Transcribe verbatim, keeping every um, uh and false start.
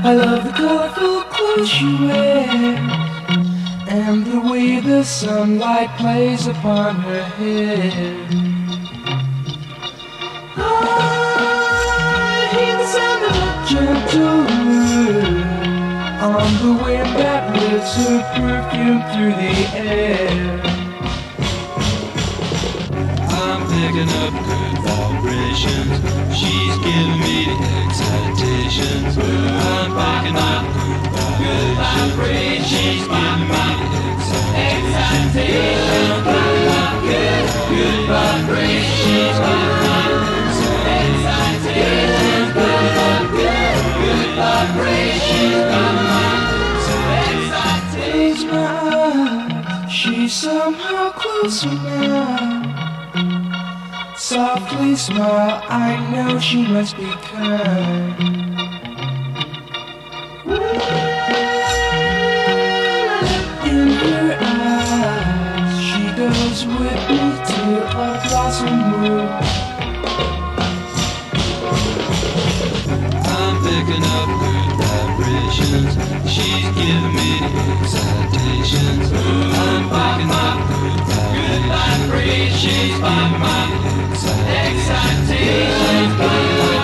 I love the colorful clothes she wears and the way the sunlight plays upon her hair. I hear the sound of a gentle wind on the wind that lifts her perfume through the air. I'm picking up good vibrations. She's giving me excitations. I'm picking up good vibrations. She's giving me excitations. Good, good vibrations. She's giving me excitations. Good, good vibrations. She's giving me excitations. Close my eyes. She's somehow closer now. Softly smile, I know she must be kind. In her eyes, she goes with me to a blossom room. I'm picking up good vibrations. She's giving me excitations. I'm picking up good vibrations. She's giving me excitations.